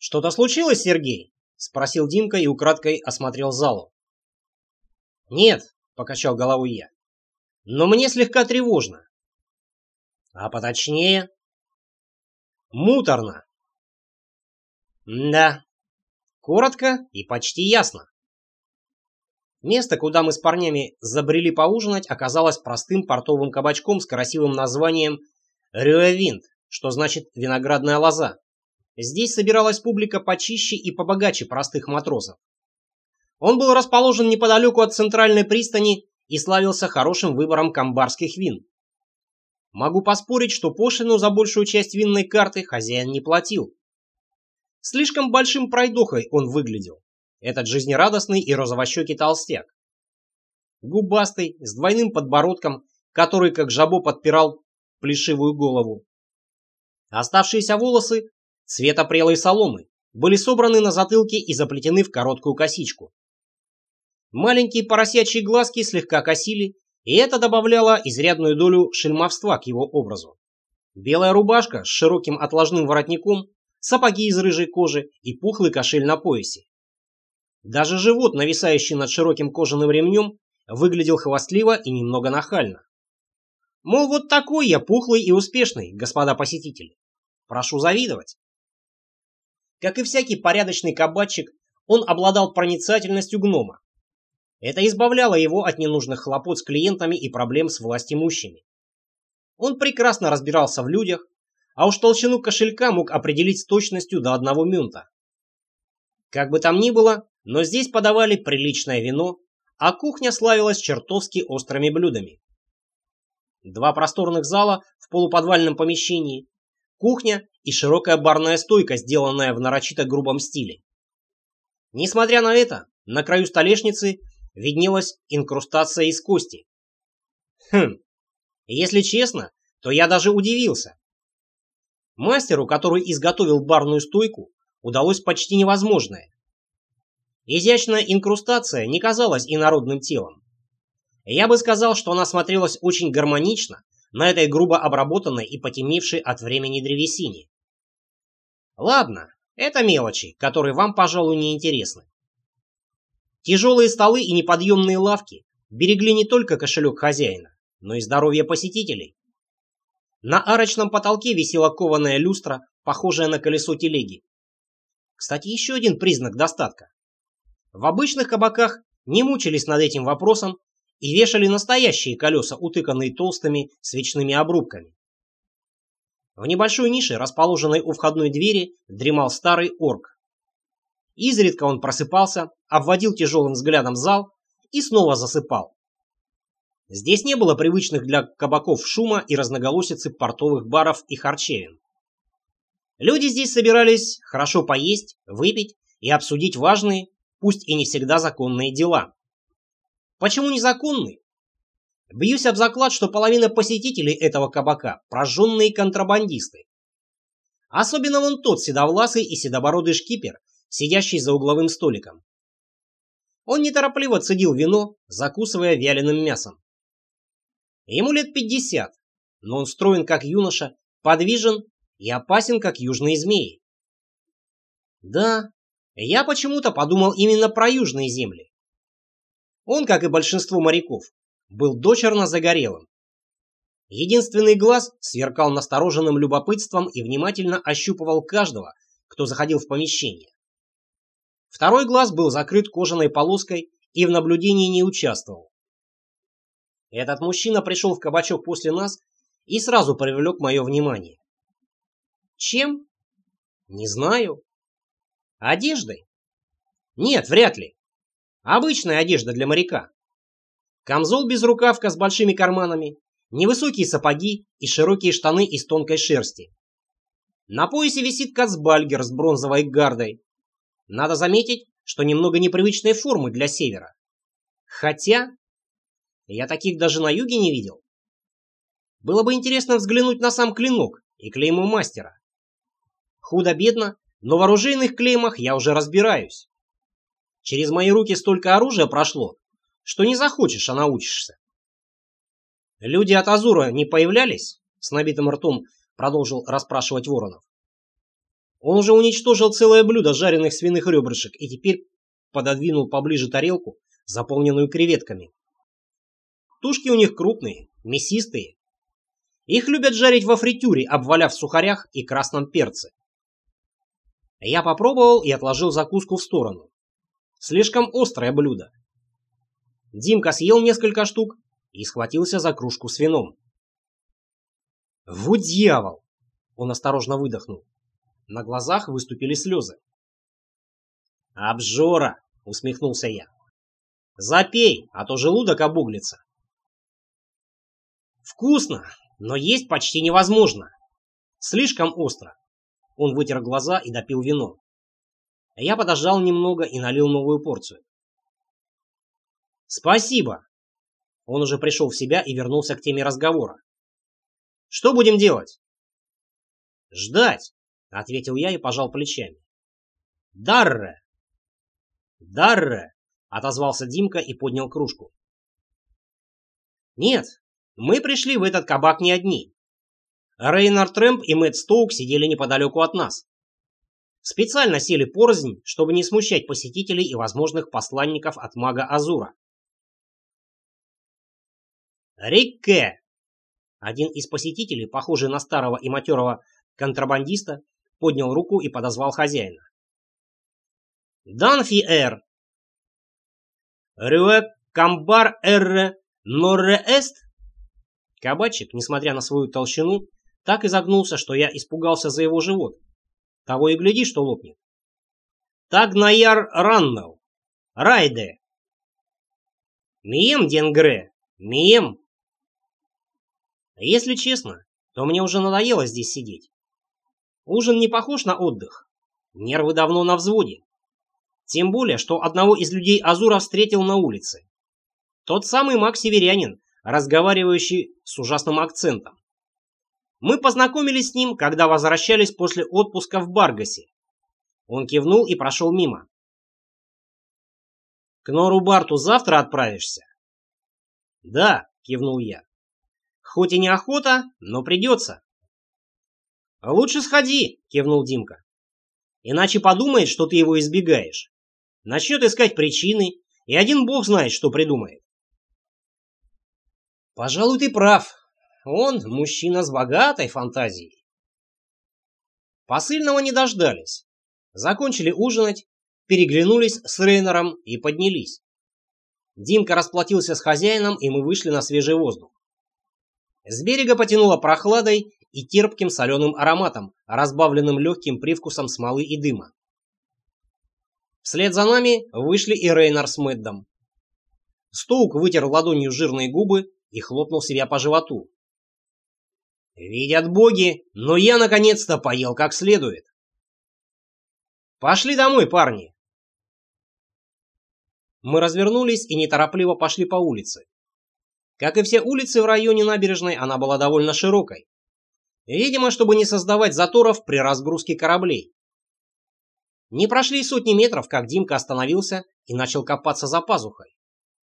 «Что-то случилось, Сергей?» — спросил Димка и украдкой осмотрел залу. «Нет», — покачал головой я, — «но мне слегка тревожно». «А поточнее?» «Муторно». «Да, коротко и почти ясно». Место, куда мы с парнями забрели поужинать, оказалось простым портовым кабачком с красивым названием «Рюэвинд», что значит «виноградная лоза». Здесь собиралась публика почище и побогаче простых матросов. Он был расположен неподалеку от центральной пристани и славился хорошим выбором камбарских вин. Могу поспорить, что пошлину за большую часть винной карты хозяин не платил. Слишком большим пройдохой он выглядел, этот жизнерадостный и розовощекий толстяк. Губастый, с двойным подбородком, который как жабо подпирал плешивую голову. Оставшиеся волосы цвета прелой соломы были собраны на затылке и заплетены в короткую косичку. Маленькие поросячьи глазки слегка косили, и это добавляло изрядную долю шельмовства к его образу. Белая рубашка с широким отложным воротником, сапоги из рыжей кожи и пухлый кошель на поясе. Даже живот, нависающий над широким кожаным ремнем, выглядел хвастливо и немного нахально. Мол, вот такой я пухлый и успешный, господа посетители. Прошу завидовать. Как и всякий порядочный кабачик, он обладал проницательностью гнома. Это избавляло его от ненужных хлопот с клиентами и проблем с властимущими. Он прекрасно разбирался в людях, а уж толщину кошелька мог определить с точностью до 1 мюнта. Как бы там ни было, но здесь подавали приличное вино, а кухня славилась чертовски острыми блюдами. 2 просторных зала в полуподвальном помещении, кухня и широкая барная стойка, сделанная в нарочито грубом стиле. Несмотря на это, на краю столешницы виднелась инкрустация из кости. Если честно, то я даже удивился. Мастеру, который изготовил барную стойку, удалось почти невозможное. Изящная инкрустация не казалась инородным телом. Я бы сказал, что она смотрелась очень гармонично на этой грубо обработанной и потемневшей от времени древесине. Ладно, это мелочи, которые вам, пожалуй, не интересны. Тяжелые столы и неподъемные лавки берегли не только кошелек хозяина, но и здоровье посетителей. На арочном потолке висела кованая люстра, похожая на колесо телеги. Кстати, еще один признак достатка. В обычных кабаках не мучились над этим вопросом и вешали настоящие колеса, утыканные толстыми свечными обрубками. В небольшой нише, расположенной у входной двери, дремал старый орк. Изредка он просыпался, обводил тяжелым взглядом зал и снова засыпал. Здесь не было привычных для кабаков шума и разноголосицы портовых баров и харчевин. Люди здесь собирались хорошо поесть, выпить и обсудить важные, пусть и не всегда законные дела. Почему незаконные? Бьюсь об заклад, что половина посетителей этого кабака – прожженные контрабандисты. Особенно вон тот седовласый и седобородый шкипер, сидящий за угловым столиком. Он неторопливо цедил вино, закусывая вяленым мясом. Ему лет 50, но он строен как юноша, подвижен и опасен как южные змеи. Да, я почему-то подумал именно про южные земли. Он, как и большинство моряков, был дочерно загорелым. Единственный глаз сверкал настороженным любопытством и внимательно ощупывал каждого, кто заходил в помещение. Второй глаз был закрыт кожаной полоской и в наблюдении не участвовал. Этот мужчина пришел в кабачок после нас и сразу привлек мое внимание. Чем? Не знаю. Одеждой? Нет, вряд ли. Обычная одежда для моряка. Камзол без рукавка с большими карманами, невысокие сапоги и широкие штаны из тонкой шерсти. На поясе висит кацбальгер с бронзовой гардой. Надо заметить, что немного непривычной формы для севера. Хотя, я таких даже на юге не видел. Было бы интересно взглянуть на сам клинок и клеймо мастера. Худо-бедно, но в оружейных клеймах я уже разбираюсь. Через мои руки столько оружия прошло, что не захочешь, а научишься. Люди от Азура не появлялись? С набитым ртом продолжил расспрашивать Воронов. Он уже уничтожил целое блюдо жареных свиных ребрышек и теперь пододвинул поближе тарелку, заполненную креветками. Тушки у них крупные, мясистые. Их любят жарить во фритюре, обваляв в сухарях и красном перце. Я попробовал и отложил закуску в сторону. Слишком острое блюдо. Димка съел несколько штук и схватился за кружку с вином. «Вот дьявол!» — он осторожно выдохнул. На глазах выступили слезы. «Обжора!» — усмехнулся я. «Запей, а то желудок обуглится». «Вкусно, но есть почти невозможно. Слишком остро». Он вытер глаза и допил вино. Я подождал немного и налил новую порцию. «Спасибо!» Он уже пришел в себя и вернулся к теме разговора. «Что будем делать?» «Ждать!» — ответил я и пожал плечами. «Дарре!» «Дарре!» — отозвался Димка и поднял кружку. «Нет, мы пришли в этот кабак не одни. Рейнар Трэмп и Мэтт Стоук сидели неподалеку от нас. Специально сели порознь, чтобы не смущать посетителей и возможных посланников от мага Азура. «Рикке!» Один из посетителей, похожий на старого и матерого контрабандиста, поднял руку и подозвал хозяина. «Данфи эр! Рюэ камбар эрре норре эст!» Кабачик, несмотря на свою толщину, так изогнулся, что я испугался за его живот. Того и гляди, что лопнет. «Так наяр раннал! Райде! Мием денгре! Мием!» Если честно, то мне уже надоело здесь сидеть. Ужин не похож на отдых. Нервы давно на взводе. Тем более, что одного из людей Азура встретил на улице. Тот самый маг-северянин, разговаривающий с ужасным акцентом. Мы познакомились с ним, когда возвращались после отпуска в Баргасе. Он кивнул и прошел мимо. «К Нору Барту завтра отправишься?» «Да», — кивнул я. «Хоть и неохота, но придется». «Лучше сходи», — кивнул Димка. «Иначе подумает, что ты его избегаешь. Начнет искать причины, и один бог знает, что придумает». «Пожалуй, ты прав. Он мужчина с богатой фантазией». Посыльного не дождались. Закончили ужинать, переглянулись с Рейнером и поднялись. Димка расплатился с хозяином, и мы вышли на свежий воздух. С берега потянуло прохладой и терпким соленым ароматом, разбавленным легким привкусом смолы и дыма. Вслед за нами вышли и Рейнар с Мэддом. Стоук вытер ладонью жирные губы и хлопнул себя по животу. «Видят боги, но я наконец-то поел как следует». «Пошли домой, парни!» Мы развернулись и неторопливо пошли по улице. Как и все улицы в районе набережной, она была довольно широкой. Видимо, чтобы не создавать заторов при разгрузке кораблей. Не прошли сотни метров, как Димка остановился и начал копаться за пазухой.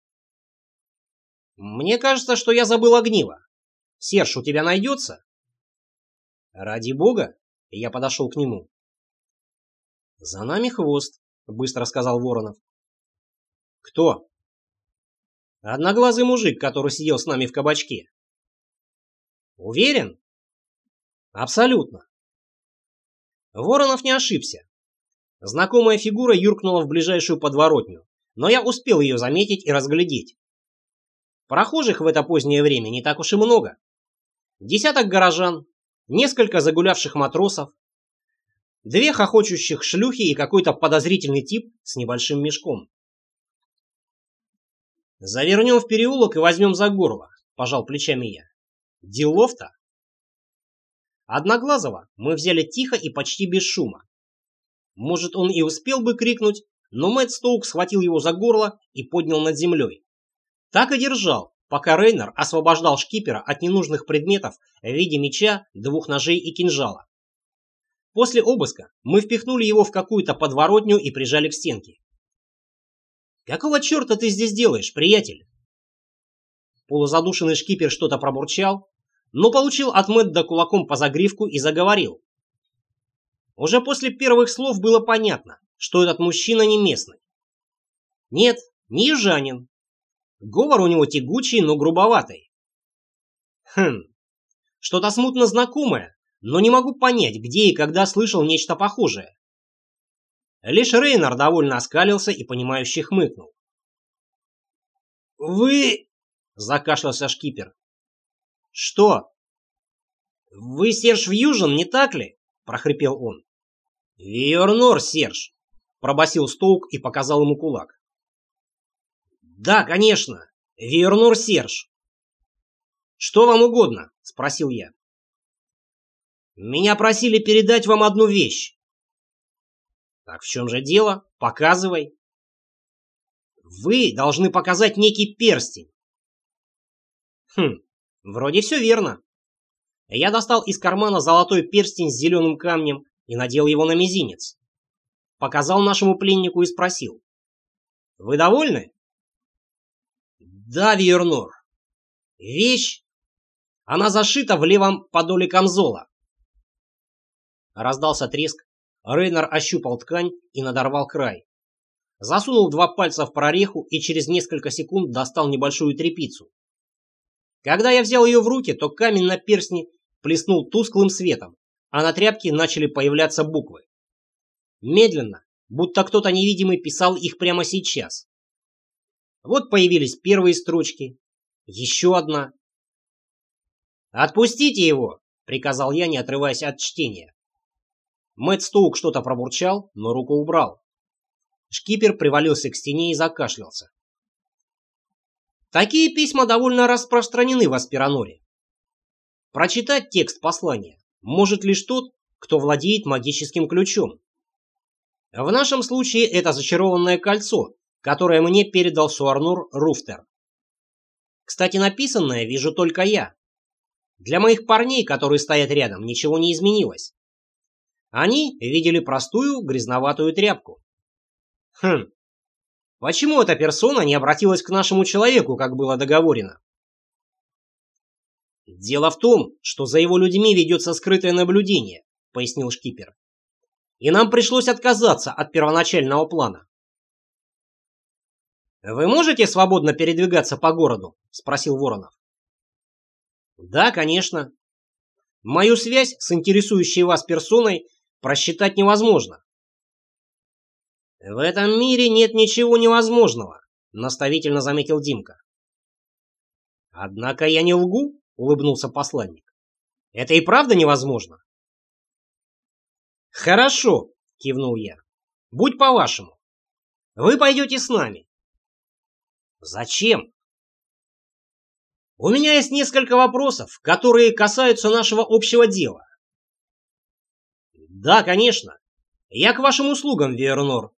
«Мне кажется, что я забыл огниво. Серж, у тебя найдется?» «Ради бога!» — я подошел к нему. «За нами хвост», — быстро сказал Воронов. «Кто?» «Одноглазый мужик, который сидел с нами в кабачке». «Уверен?» «Абсолютно». Воронов не ошибся. Знакомая фигура юркнула в ближайшую подворотню, но я успел ее заметить и разглядеть. Прохожих в это позднее время не так уж и много. Десяток горожан, несколько загулявших матросов, две хохочущих шлюхи и какой-то подозрительный тип с небольшим мешком. «Завернем в переулок и возьмем за горло», — пожал плечами я. «Делов-то». Одноглазого мы взяли тихо и почти без шума. Может, он и успел бы крикнуть, но Мэтт Стоук схватил его за горло и поднял над землей. Так и держал, пока Рейнер освобождал шкипера от ненужных предметов в виде меча, двух ножей и кинжала. После обыска мы впихнули его в какую-то подворотню и прижали к стенке. «Какого черта ты здесь делаешь, приятель?» Полузадушенный шкипер что-то пробурчал, но получил от Мэтта кулаком по загривку и заговорил. Уже после первых слов было понятно, что этот мужчина не местный. Нет, не южанин. Говор у него тягучий, но грубоватый. Что-то смутно знакомое, но не могу понять, где и когда слышал нечто похожее. Лишь Рейнар довольно оскалился и понимающе хмыкнул. «Вы...» — закашлялся шкипер. «Что?» «Вы Серж Вьюжин, не так ли?» — прохрипел он. «Виорнор, Серж!» — пробасил Стоук и показал ему кулак. «Да, конечно, Виорнор Серж!» «Что вам угодно?» — спросил я. «Меня просили передать вам одну вещь». «Так в чем же дело? Показывай». «Вы должны показать некий перстень». Вроде все верно. Я достал из кармана золотой перстень с зеленым камнем и надел его на мизинец. Показал нашему пленнику и спросил. «Вы довольны?» «Да, Виорнор. Вещь. Она зашита в левом подоле камзола». Раздался треск. Рейнар ощупал ткань и надорвал край. Засунул 2 пальца в прореху и через несколько секунд достал небольшую тряпицу. Когда я взял ее в руки, то камень на перстне плеснул тусклым светом, а на тряпке начали появляться буквы. Медленно, будто кто-то невидимый писал их прямо сейчас. Вот появились первые строчки, еще одна. «Отпустите его!» — приказал я, не отрываясь от чтения. Мэтт Стоук что-то пробурчал, но руку убрал. Шкипер привалился к стене и закашлялся. Такие письма довольно распространены в Аспираноре. Прочитать текст послания может лишь тот, кто владеет магическим ключом. В нашем случае это зачарованное кольцо, которое мне передал Суарнур Руфтер. Кстати, написанное вижу только я. Для моих парней, которые стоят рядом, ничего не изменилось. Они видели простую грязноватую тряпку. Почему эта персона не обратилась к нашему человеку, как было договорено? «Дело в том, что за его людьми ведется скрытое наблюдение», — пояснил шкипер. «И нам пришлось отказаться от первоначального плана». «Вы можете свободно передвигаться по городу?» — спросил Воронов. «Да, конечно. Мою связь с интересующей вас персоной просчитать невозможно». «В этом мире нет ничего невозможного», — наставительно заметил Димка. «Однако я не лгу», — улыбнулся посланник. «Это и правда невозможно?» «Хорошо», — кивнул я. «Будь по-вашему. Вы пойдете с нами». «Зачем?» «У меня есть несколько вопросов, которые касаются нашего общего дела». «Да, конечно. Я к вашим услугам, Виорнор».